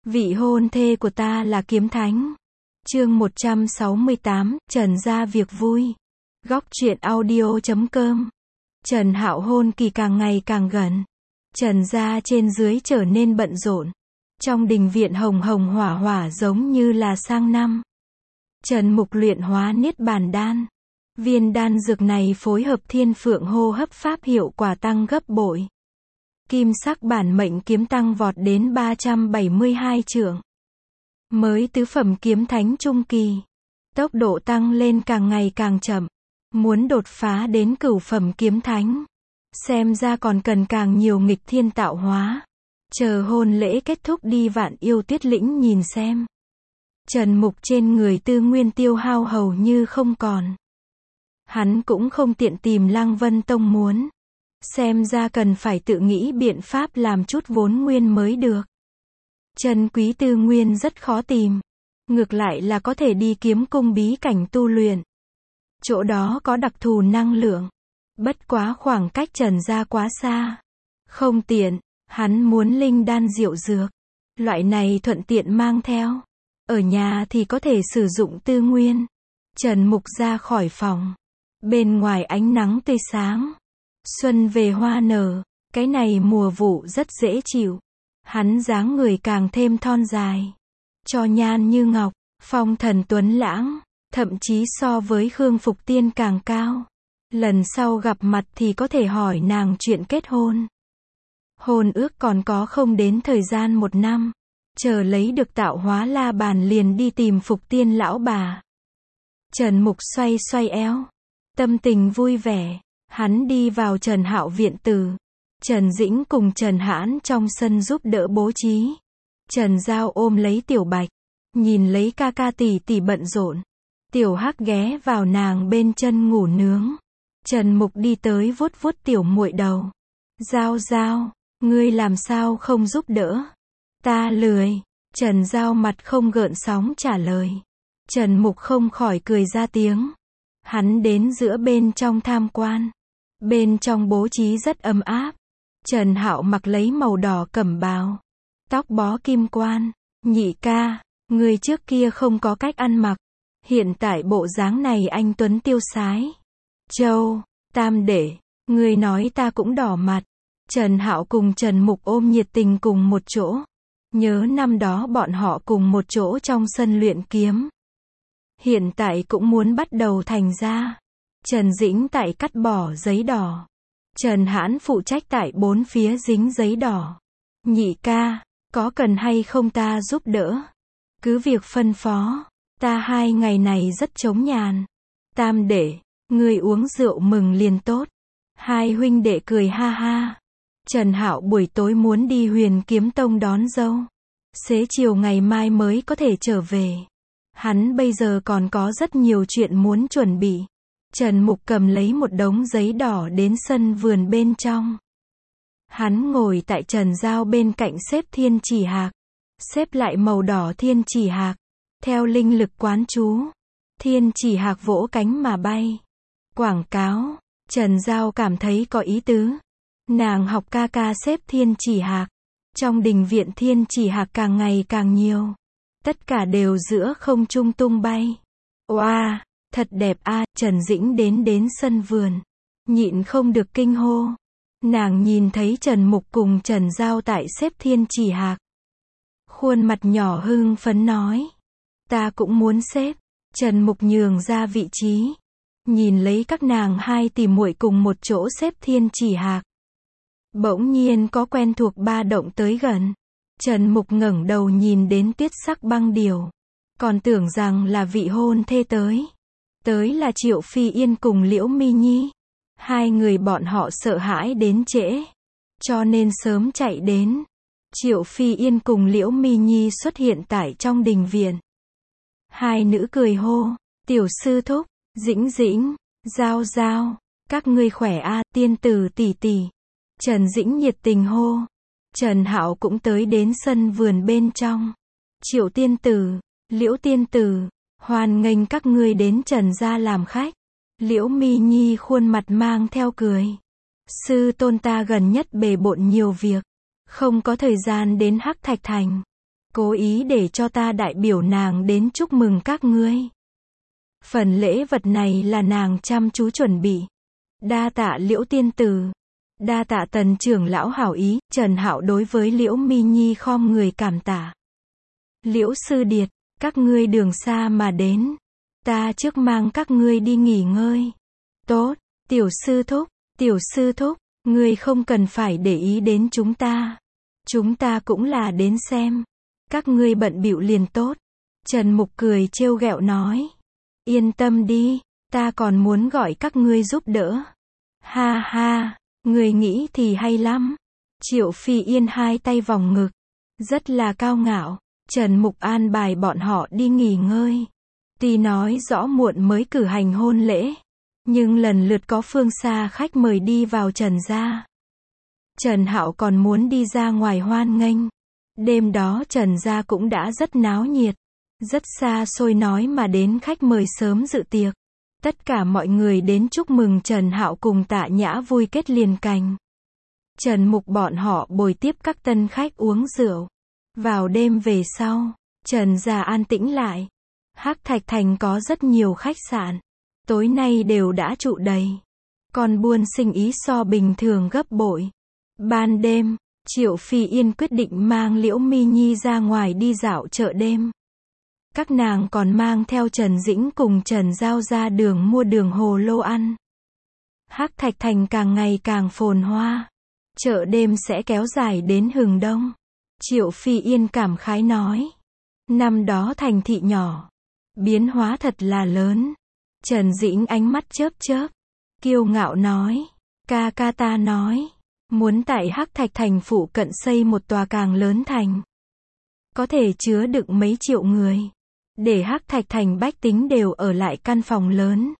Vị hôn thê của ta là Kiếm Thánh. Chương 168, Trần gia việc vui. Góc truyện audio.com. Trần Hạo hôn kỳ càng ngày càng gần. Trần gia trên dưới trở nên bận rộn. Trong đình viện hồng hồng hỏa hỏa giống như là sang năm. Trần Mục luyện hóa niết bàn đan. Viên đan dược này phối hợp thiên phượng hô hấp pháp hiệu quả tăng gấp bội. Kim sắc bản mệnh kiếm tăng vọt đến 372 trượng. Mới tứ phẩm kiếm thánh trung kỳ. Tốc độ tăng lên càng ngày càng chậm. Muốn đột phá đến cửu phẩm kiếm thánh. Xem ra còn cần càng nhiều nghịch thiên tạo hóa. Chờ hôn lễ kết thúc đi Vạn Yêu Tuyết Lĩnh nhìn xem. Trần Mục trên người tư nguyên tiêu hao hầu như không còn. Hắn cũng không tiện tìm Lăng Vân Tông muốn. Xem ra cần phải tự nghĩ biện pháp làm chút vốn nguyên mới được. Chân quý tư nguyên rất khó tìm. Ngược lại là có thể đi kiếm cung bí cảnh tu luyện. Chỗ đó có đặc thù năng lượng. Bất quá khoảng cách Trần gia quá xa. Không tiện, hắn muốn linh đan diệu dược. Loại này thuận tiện mang theo. Ở nhà thì có thể sử dụng tư nguyên. Trần Mục ra khỏi phòng. Bên ngoài ánh nắng tươi sáng. Xuân về hoa nở. Cái này mùa vụ rất dễ chịu. Hắn dáng người càng thêm thon dài. Cho nhan như ngọc. Phong thần tuấn lãng. Thậm chí so với Khương Phục Tiên càng cao. Lần sau gặp mặt thì có thể hỏi nàng chuyện kết hôn. Hôn ước còn có không đến thời gian 1 năm. Chờ lấy được tạo hóa la bàn liền đi tìm Phục Tiên lão bà. Trần Mục xoay xoay eo. Tâm tình vui vẻ. Hắn đi vào Trần Hạo viện tử. Trần Dĩnh cùng Trần Hãn trong sân giúp đỡ bố trí. Trần Giao ôm lấy Tiểu Bạch. Nhìn lấy ca ca tỷ tỷ bận rộn. Tiểu Hắc ghé vào nàng bên chân ngủ nướng. Trần Mục đi tới vuốt vuốt tiểu muội đầu. Giao Giao, ngươi làm sao không giúp đỡ? Ta lười. Trần Giao mặt không gợn sóng trả lời. Trần Mục không khỏi cười ra tiếng. Hắn đến giữa bên trong tham quan. Bên trong bố trí rất ấm áp. Trần Hạo mặc lấy màu đỏ cẩm bào. Tóc bó kim quan. Nhị ca, người trước kia không có cách ăn mặc. Hiện tại bộ dáng này anh tuấn tiêu sái. Châu, tam đệ, người nói ta cũng đỏ mặt. Trần Hạo cùng Trần Mục ôm nhiệt tình cùng một chỗ. Nhớ năm đó bọn họ cùng một chỗ trong sân luyện kiếm. Hiện tại cũng muốn bắt đầu thành ra. Trần Dĩnh tại cắt bỏ giấy đỏ. Trần Hãn phụ trách tại 4 phía dính giấy đỏ. Nhị ca, có cần hay không ta giúp đỡ? Cứ việc phân phó. Ta 2 ngày này rất trống nhàn. Tam đệ, người uống rượu mừng liền tốt. Hai huynh đệ cười ha ha. Trần Hạo buổi tối muốn đi Huyền Kiếm Tông đón dâu. Xế chiều ngày mai mới có thể trở về. Hắn bây giờ còn có rất nhiều chuyện muốn chuẩn bị. Trần Mục cầm lấy một đống giấy đỏ đến sân vườn bên trong. Hắn ngồi tại Trần Giao bên cạnh xếp thiên chỉ hạc. Xếp lại màu đỏ thiên chỉ hạc. Theo linh lực quán chú. Thiên chỉ hạc vỗ cánh mà bay. Quảng cáo. Trần Giao cảm thấy có ý tứ. Nàng học ca ca xếp thiên chỉ hạc. Trong đình viện thiên chỉ hạc càng ngày càng nhiều. Tất cả đều giữa không trung tung bay. Oa, thật đẹp a. Trần Dĩnh đến sân vườn. Nhịn không được kinh hô. Nàng nhìn thấy Trần Mục cùng Trần Giao tại xếp thiên chỉ hạc. Khuôn mặt nhỏ hưng phấn nói. Ta cũng muốn xếp. Trần Mục nhường ra vị trí. Nhìn lấy các nàng hai tỷ muội cùng một chỗ xếp thiên chỉ hạc. Bỗng nhiên có quen thuộc ba động tới gần. Trần Mục ngẩng đầu nhìn đến Tuyết Sắc Băng Điểu. Còn tưởng rằng là vị hôn thê tới. Tới là Triệu Phi Yên cùng Liễu Mi Nhi. Hai người bọn họ sợ hãi đến trễ. Cho nên sớm chạy đến. Triệu Phi Yên cùng Liễu Mi Nhi xuất hiện tại trong đình viện. Hai nữ cười hô. Tiểu sư thúc, Dĩnh Dĩnh, Giao Giao. Các ngươi khỏe a, tiên tử tỷ tỷ. Trần Dĩnh nhiệt tình hô. Trần Hạo cũng tới đến sân vườn bên trong. Triệu tiên tử, Liễu tiên tử, hoan nghênh các ngươi đến Trần gia làm khách. Liễu Mi Nhi khuôn mặt mang theo cười. Sư tôn ta gần nhất bề bộn nhiều việc. Không có thời gian đến Hắc Thạch Thành. cố ý để cho ta đại biểu nàng đến chúc mừng các ngươi. Phần lễ vật này là nàng chăm chú chuẩn bị. Đa tạ Liễu tiên tử. Đa tạ Tần trưởng lão hảo ý. Trần Hạo đối với Liễu Mi Nhi khom người cảm tạ. Liễu sư điệt, các ngươi đường xa mà đến. Ta trước mang các ngươi đi nghỉ ngơi. Tốt, tiểu sư thúc, ngươi không cần phải để ý đến chúng ta. Chúng ta cũng là đến xem. Các ngươi bận bịu liền tốt. Trần Mục cười trêu ghẹo nói. Yên tâm đi, ta còn muốn gọi các ngươi giúp đỡ. Ha ha, người nghĩ thì hay lắm. Triệu Phi Yên hai tay vòng ngực, rất là cao ngạo. Trần Mục an bài bọn họ đi nghỉ ngơi. Tuy nói rõ muộn mới cử hành hôn lễ, nhưng lần lượt có phương xa khách mời đi vào Trần gia. Trần Hạo còn muốn đi ra ngoài hoan nghênh. Đêm đó Trần gia cũng đã rất náo nhiệt, rất xa xôi nói mà đến khách mời sớm dự tiệc. Tất cả mọi người đến chúc mừng Trần Hạo cùng Tạ Nhã vui kết liền cành. Trần Mục bọn họ bồi tiếp các tân khách uống rượu. Vào đêm về sau, Trần gia an tĩnh lại. Hắc Thạch Thành có rất nhiều khách sạn, tối nay đều đã trụ đầy. Còn buôn sinh ý so bình thường gấp bội. Ban đêm, Triệu Phi Yên quyết định mang Liễu Mi Nhi ra ngoài đi dạo chợ đêm. Các nàng còn mang theo Trần Dĩnh cùng Trần Giao ra đường mua đường hồ lô ăn. Hắc Thạch Thành càng ngày càng phồn hoa. Chợ đêm sẽ kéo dài đến hừng đông. Triệu Phi Yên cảm khái nói. Năm đó thành thị nhỏ, biến hóa thật là lớn. Trần Dĩnh ánh mắt chớp chớp, kiêu ngạo nói. Ca ca ta nói, muốn tại Hắc Thạch Thành phụ cận xây một tòa càng lớn thành. Có thể chứa được mấy triệu người. Để Hắc Thạch Thành bách tính đều ở lại căn phòng lớn.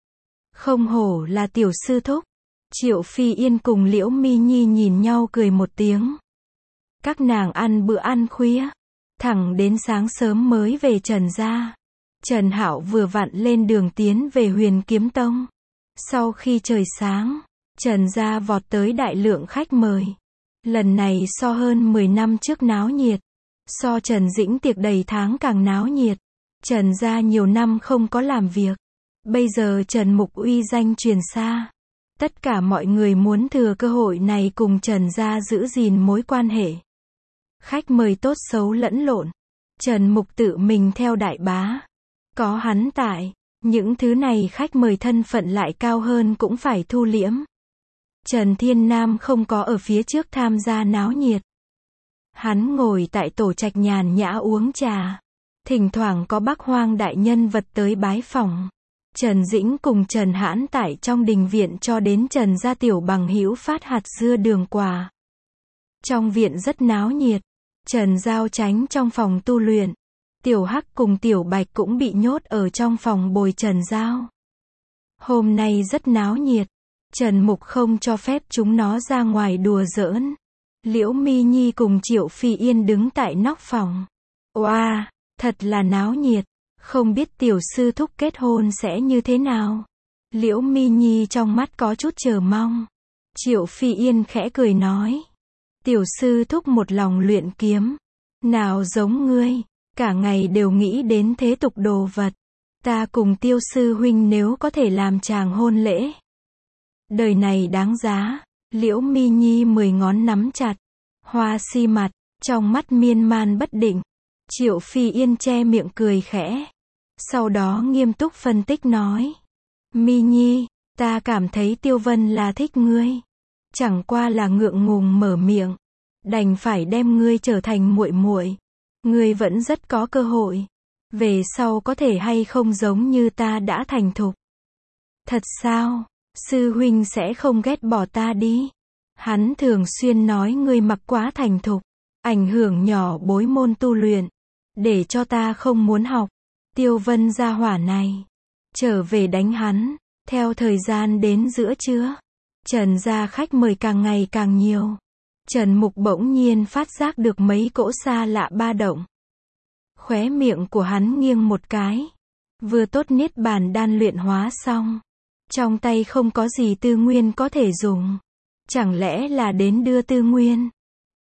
Không hổ là tiểu sư thúc. Triệu Phi Yên cùng Liễu Mi Nhi nhìn nhau cười một tiếng. Các nàng ăn bữa ăn khuya, thẳng đến sáng sớm mới về Trần gia. Trần Hạo vừa vặn lên đường tiến về Huyền Kiếm Tông. Sau khi trời sáng, Trần gia vọt tới đại lượng khách mời. Lần này so hơn 10 năm trước náo nhiệt. So Trần Dĩnh tiệc đầy tháng càng náo nhiệt. Trần gia nhiều năm không có làm việc. Bây giờ Trần Mục uy danh truyền xa. Tất cả mọi người muốn thừa cơ hội này cùng Trần gia giữ gìn mối quan hệ. Khách mời tốt xấu lẫn lộn. Trần Mục tự mình theo đại bá. Có hắn tại, những thứ này khách mời thân phận lại cao hơn cũng phải thu liễm. Trần Thiên Nam không có ở phía trước tham gia náo nhiệt. Hắn ngồi tại tổ trạch nhàn nhã uống trà. Thỉnh thoảng có Bắc Hoang đại nhân vật tới bái phỏng. Trần Dĩnh cùng Trần Hãn tại trong đình viện cho đến Trần gia tiểu bằng hữu phát hạt dưa đường quà. Trong viện rất náo nhiệt. Trần Giao tránh trong phòng tu luyện. Tiểu Hắc cùng Tiểu Bạch cũng bị nhốt ở trong phòng bồi Trần Giao. Hôm nay rất náo nhiệt. Trần Mục không cho phép chúng nó ra ngoài đùa giỡn. Liễu Mi Nhi cùng Triệu Phi Yên đứng tại nóc phòng. Oa, thật là náo nhiệt. Không biết tiểu sư thúc kết hôn sẽ như thế nào. Liễu Mi Nhi trong mắt có chút chờ mong. Triệu Phi Yên khẽ cười nói. Tiểu sư thúc một lòng luyện kiếm. Nào giống ngươi, cả ngày đều nghĩ đến thế tục đồ vật. Ta cùng Tiêu sư huynh nếu có thể làm chàng hôn lễ. Đời này đáng giá. Liễu Mi Nhi 10 ngón nắm chặt. Hoa si mặt, trong mắt miên man bất định. Triệu Phi Yên che miệng cười khẽ. Sau đó nghiêm túc phân tích nói. Mi Nhi, ta cảm thấy Tiêu Vân là thích ngươi. Chẳng qua là ngượng ngùng mở miệng. Đành phải đem ngươi trở thành muội muội. Ngươi vẫn rất có cơ hội. Về sau có thể hay không giống như ta đã thành thục. Thật sao? Sư huynh sẽ không ghét bỏ ta đi. Hắn thường xuyên nói ngươi mặc quá thành thục. Ảnh hưởng nhỏ bối môn tu luyện. Để cho ta không muốn học. Tiêu Vân gia hỏa này. Trở về đánh hắn. Theo thời gian đến giữa trưa. Trần gia khách mời càng ngày càng nhiều. Trần Mục bỗng nhiên phát giác được mấy cỗ xa lạ ba động. Khóe miệng của hắn nghiêng một cái. Vừa tốt niết bàn đan luyện hóa xong. Trong tay không có gì tư nguyên có thể dùng. Chẳng lẽ là đến đưa tư nguyên.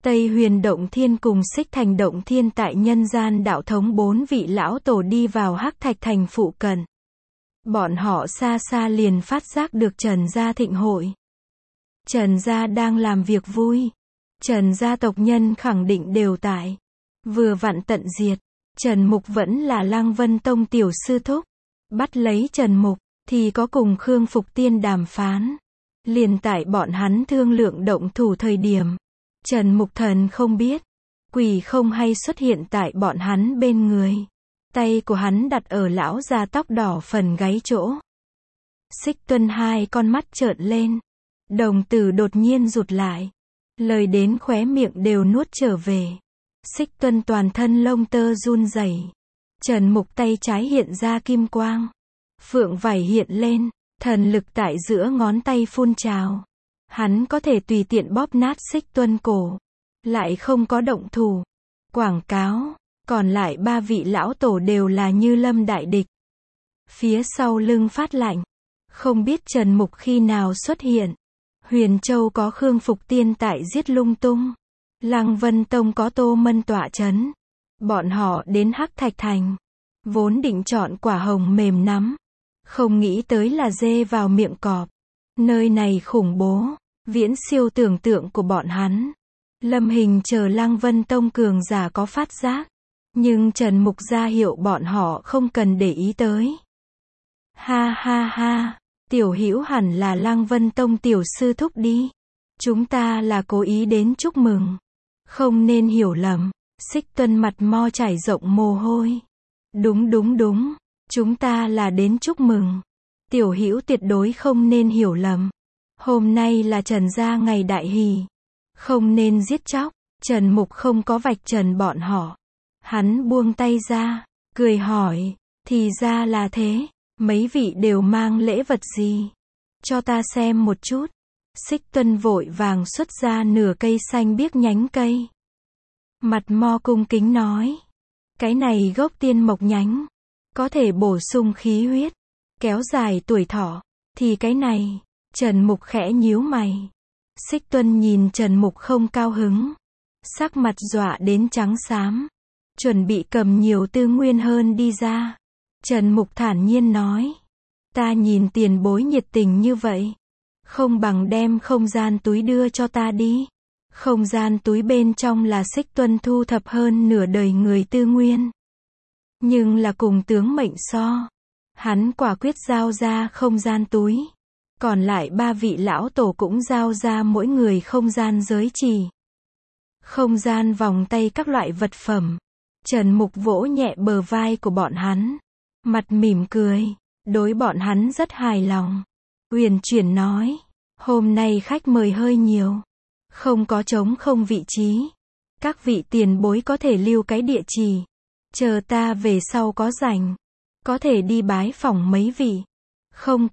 Tây Huyền Động Thiên cùng Xích Thành Động Thiên tại nhân gian đạo thống 4 vị lão tổ đi vào Hắc Thạch Thành phụ cận. Bọn họ xa xa liền phát giác được Trần gia thịnh hội. Trần gia đang làm việc vui. Trần gia tộc nhân khẳng định đều tại. Vừa vặn tận diệt. Trần Mục vẫn là Lăng Vân Tông tiểu sư thúc. Bắt lấy Trần Mục, thì có cùng Khương Phục Tiên đàm phán. Liền tại bọn hắn thương lượng động thủ thời điểm. Trần Mục Thần không biết. Quỷ không hay xuất hiện tại bọn hắn bên người. Tay của hắn đặt ở lão già tóc đỏ phần gáy chỗ. Xích Tuân hai con mắt trợn lên. Đồng tử đột nhiên rụt lại. Lời đến khóe miệng đều nuốt trở về. Xích Tuân toàn thân lông tơ run rẩy. Trần Mục tay trái hiện ra kim quang. Phượng vảy hiện lên. Thần lực tại giữa ngón tay phun trào. Hắn có thể tùy tiện bóp nát Xích Tuân cổ. Lại không có động thủ. Quảng cáo. Còn lại 3 vị lão tổ đều là như lâm đại địch. Phía sau lưng phát lạnh. Không biết Trần Mục khi nào xuất hiện. Huyền Châu có Khương Phục Tiên tại giết lung tung. Lăng Vân Tông có Tô Mân tọa chấn. Bọn họ đến Hắc Thạch Thành. Vốn định chọn quả hồng mềm nắm. Không nghĩ tới là dê vào miệng cọp. Nơi này khủng bố. Viễn siêu tưởng tượng của bọn hắn. Lâm Hình chờ Lăng Vân Tông cường giả có phát giác. Nhưng Trần Mục ra hiệu bọn họ không cần để ý tới. Ha ha ha. Tiểu Hữu hẳn là Lăng Vân Tông tiểu sư thúc đi. Chúng ta là cố ý đến chúc mừng. Không nên hiểu lầm. Xích Tuân mặt mo chảy rộng mồ hôi. Đúng. Chúng ta là đến chúc mừng. Tiểu Hữu tuyệt đối không nên hiểu lầm. Hôm nay là Trần gia ngày đại hỷ. Không nên giết chóc. Trần Mục không có vạch trần bọn họ. Hắn buông tay ra. Cười hỏi. Thì ra là thế. Mấy vị đều mang lễ vật gì? Cho ta xem một chút. Xích Tuân vội vàng xuất ra nửa cây xanh biếc nhánh cây. Mặt mo cung kính nói. Cái này gốc tiên mộc nhánh. Có thể bổ sung khí huyết. Kéo dài tuổi thọ. Thì cái này. Trần Mục khẽ nhíu mày. Xích Tuân nhìn Trần Mục không cao hứng. Sắc mặt dọa đến trắng xám. Chuẩn bị cầm nhiều tư nguyên hơn đi ra. Trần Mục thản nhiên nói. Ta nhìn tiền bối nhiệt tình như vậy. Không bằng đem không gian túi đưa cho ta đi. Không gian túi bên trong là Xích Tuân thu thập hơn nửa đời người tư nguyên. Nhưng là cùng tướng mệnh so. Hắn quả quyết giao ra không gian túi. Còn lại 3 vị lão tổ cũng giao ra mỗi người không gian giới chỉ. Không gian vòng tay các loại vật phẩm. Trần Mục vỗ nhẹ bờ vai của bọn hắn. Mặt mỉm cười. Đối bọn hắn rất hài lòng. Uyển chuyển nói. Hôm nay khách mời hơi nhiều. Không có trống không vị trí. Các vị tiền bối có thể lưu cái địa chỉ. Chờ ta về sau có rảnh. Có thể đi bái phỏng mấy vị. Không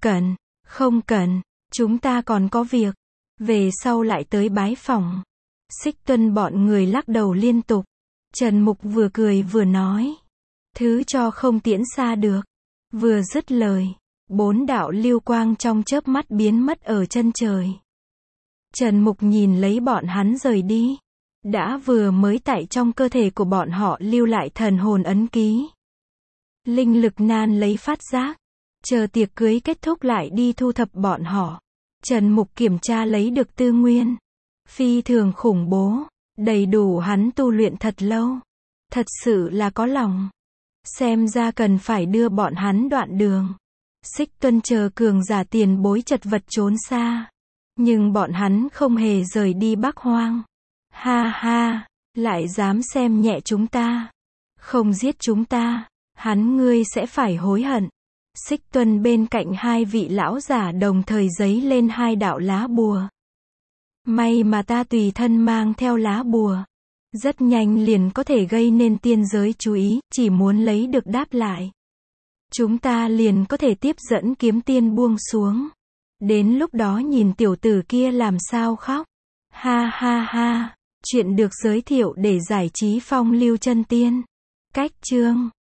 cần. Chúng ta còn có việc. Về sau lại tới bái phỏng. Xích Tuân bọn người lắc đầu liên tục. Trần Mục vừa cười vừa nói. Thứ cho không tiễn xa được. Vừa dứt lời. 4 đạo lưu quang trong chớp mắt biến mất ở chân trời. Trần Mục nhìn lấy bọn hắn rời đi. Đã vừa mới tại trong cơ thể của bọn họ lưu lại thần hồn ấn ký. Linh lực nan lấy phát giác. Chờ tiệc cưới kết thúc lại đi thu thập bọn họ. Trần Mục kiểm tra lấy được tư nguyên. Phi thường khủng bố. Đầy đủ hắn tu luyện thật lâu. Thật sự là có lòng. Xem ra cần phải đưa bọn hắn đoạn đường. Xích Tuân chờ cường giả tiền bối chật vật trốn xa. Nhưng bọn hắn không hề rời đi Bắc Hoang. Ha ha, lại dám xem nhẹ chúng ta. Không giết chúng ta, ngươi sẽ phải hối hận. Xích Tuân bên cạnh 2 vị lão giả đồng thời giấy lên 2 đạo lá bùa. May mà ta tùy thân mang theo lá bùa. Rất nhanh liền có thể gây nên tiên giới chú ý, chỉ muốn lấy được đáp lại. Chúng ta liền có thể tiếp dẫn kiếm tiên buông xuống. Đến lúc đó nhìn tiểu tử kia làm sao khóc. Ha ha ha, chuyện được giới thiệu để giải trí phong lưu chân tiên. Cách chương